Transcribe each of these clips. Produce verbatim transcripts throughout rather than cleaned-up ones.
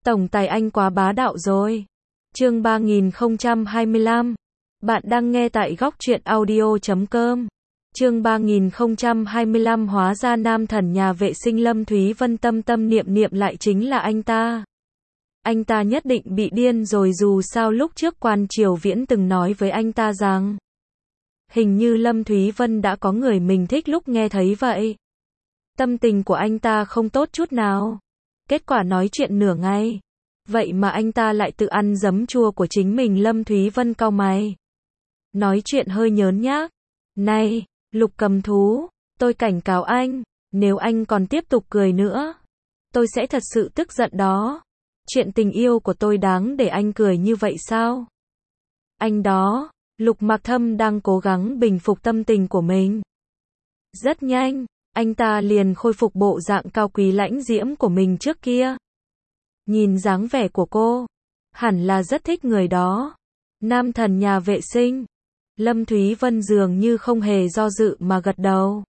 Tổng tài anh quá bá đạo rồi. Chương ba nghìn không trăm hai mươi lăm. Bạn đang nghe tại góc truyện audio chấm com. Chương ba nghìn không trăm hai mươi lăm hóa ra nam thần nhà vệ sinh Lâm Thúy Vân tâm tâm niệm niệm lại chính là anh ta. Anh ta nhất định bị điên rồi, dù sao lúc trước Quan Triều Viễn từng nói với anh ta rằng hình như Lâm Thúy Vân đã có người mình thích lúc nghe thấy vậy. Tâm tình của anh ta không tốt chút nào. Kết quả nói chuyện nửa ngày, vậy mà anh ta lại tự ăn giấm chua của chính mình. Lâm Thúy Vân cau mày, nói chuyện hơi nhớn nhác. Này, Lục Cầm Thú, tôi cảnh cáo anh, nếu anh còn tiếp tục cười nữa, tôi sẽ thật sự tức giận đó. Chuyện tình yêu của tôi đáng để anh cười như vậy sao? Anh đó, Lục Mặc Thâm đang cố gắng bình phục tâm tình của mình. Rất nhanh, anh ta liền khôi phục bộ dạng cao quý lãnh diễm của mình trước kia. Nhìn dáng vẻ của cô, hẳn là rất thích người đó. Nam thần nhà vệ sinh. Lâm Thúy Vân dường như không hề do dự mà gật đầu.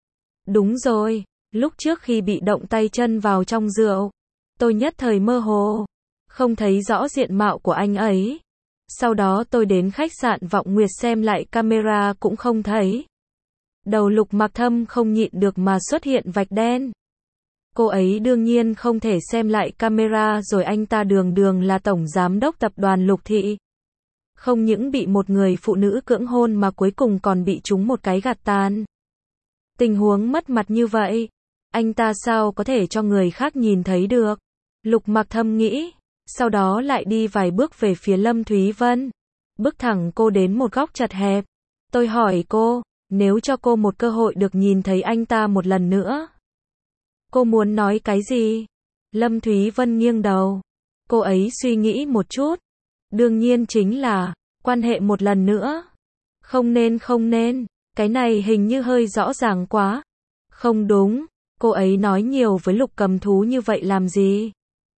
Đúng rồi, lúc trước khi bị động tay chân vào trong rượu, tôi nhất thời mơ hồ, không thấy rõ diện mạo của anh ấy. Sau đó tôi đến khách sạn Vọng Nguyệt xem lại camera cũng không thấy. Đầu Lục Mặc Thâm không nhịn được mà xuất hiện vạch đen. Cô ấy đương nhiên không thể xem lại camera rồi, anh ta đường đường là tổng giám đốc tập đoàn Lục Thị. Không những bị một người phụ nữ cưỡng hôn mà cuối cùng còn bị trúng một cái gạt tàn. Tình huống mất mặt như vậy, anh ta sao có thể cho người khác nhìn thấy được? Lục Mặc Thâm nghĩ, sau đó lại đi vài bước về phía Lâm Thúy Vân, bước thẳng cô đến một góc chật hẹp. Tôi hỏi cô, nếu cho cô một cơ hội được nhìn thấy anh ta một lần nữa, cô muốn nói cái gì? Lâm Thúy Vân nghiêng đầu. Cô ấy suy nghĩ một chút. Đương nhiên chính là quan hệ một lần nữa. Không nên không nên, cái này hình như hơi rõ ràng quá. Không đúng, cô ấy nói nhiều với Lục Cầm Thú như vậy làm gì?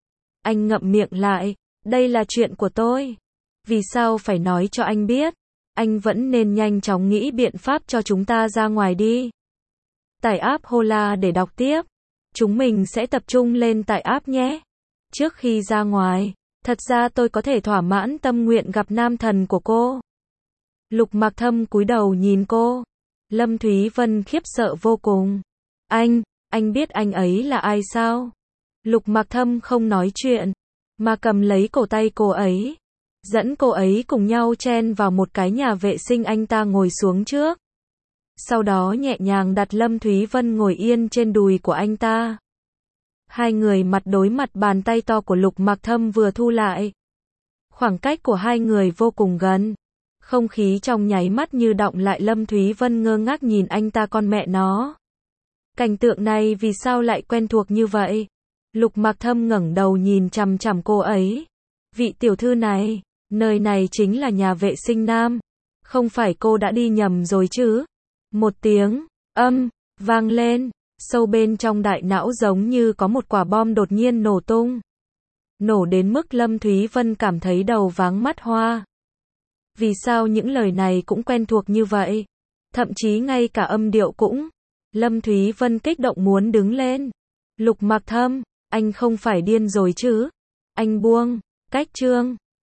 Anh ngậm miệng lại, đây là chuyện của tôi. Vì sao phải nói cho anh biết? Anh vẫn nên nhanh chóng nghĩ biện pháp cho chúng ta ra ngoài đi. Tải app Hola để đọc tiếp. Chúng mình sẽ tập trung lên tải app nhé. Trước khi ra ngoài, thật ra tôi có thể thỏa mãn tâm nguyện gặp nam thần của cô. Lục Mặc Thâm cúi đầu nhìn cô. Lâm Thúy Vân khiếp sợ vô cùng. Anh, anh biết anh ấy là ai sao? Lục Mặc Thâm không nói chuyện, mà cầm lấy cổ tay cô ấy, dẫn cô ấy cùng nhau chen vào một cái nhà vệ sinh. Anh ta ngồi xuống trước, sau đó nhẹ nhàng đặt Lâm Thúy Vân ngồi yên trên đùi của anh ta. Hai người mặt đối mặt, bàn tay to của Lục Mặc Thâm vừa thu lại. Khoảng cách của hai người vô cùng gần. Không khí trong nháy mắt như đọng lại. Lâm Thúy Vân ngơ ngác nhìn anh ta, con mẹ nó. Cảnh tượng này vì sao lại quen thuộc như vậy? Lục Mặc Thâm ngẩng đầu nhìn chằm chằm cô ấy. Vị tiểu thư này, nơi này chính là nhà vệ sinh nam. Không phải cô đã đi nhầm rồi chứ? Một tiếng âm vang lên, sâu bên trong đại não giống như có một quả bom đột nhiên nổ tung. Nổ đến mức Lâm Thúy Vân cảm thấy đầu váng mắt hoa. Vì sao những lời này cũng quen thuộc như vậy? Thậm chí ngay cả âm điệu cũng. Lâm Thúy Vân kích động muốn đứng lên. Lục Mặc Thâm, anh không phải điên rồi chứ? Anh buông. Cách chương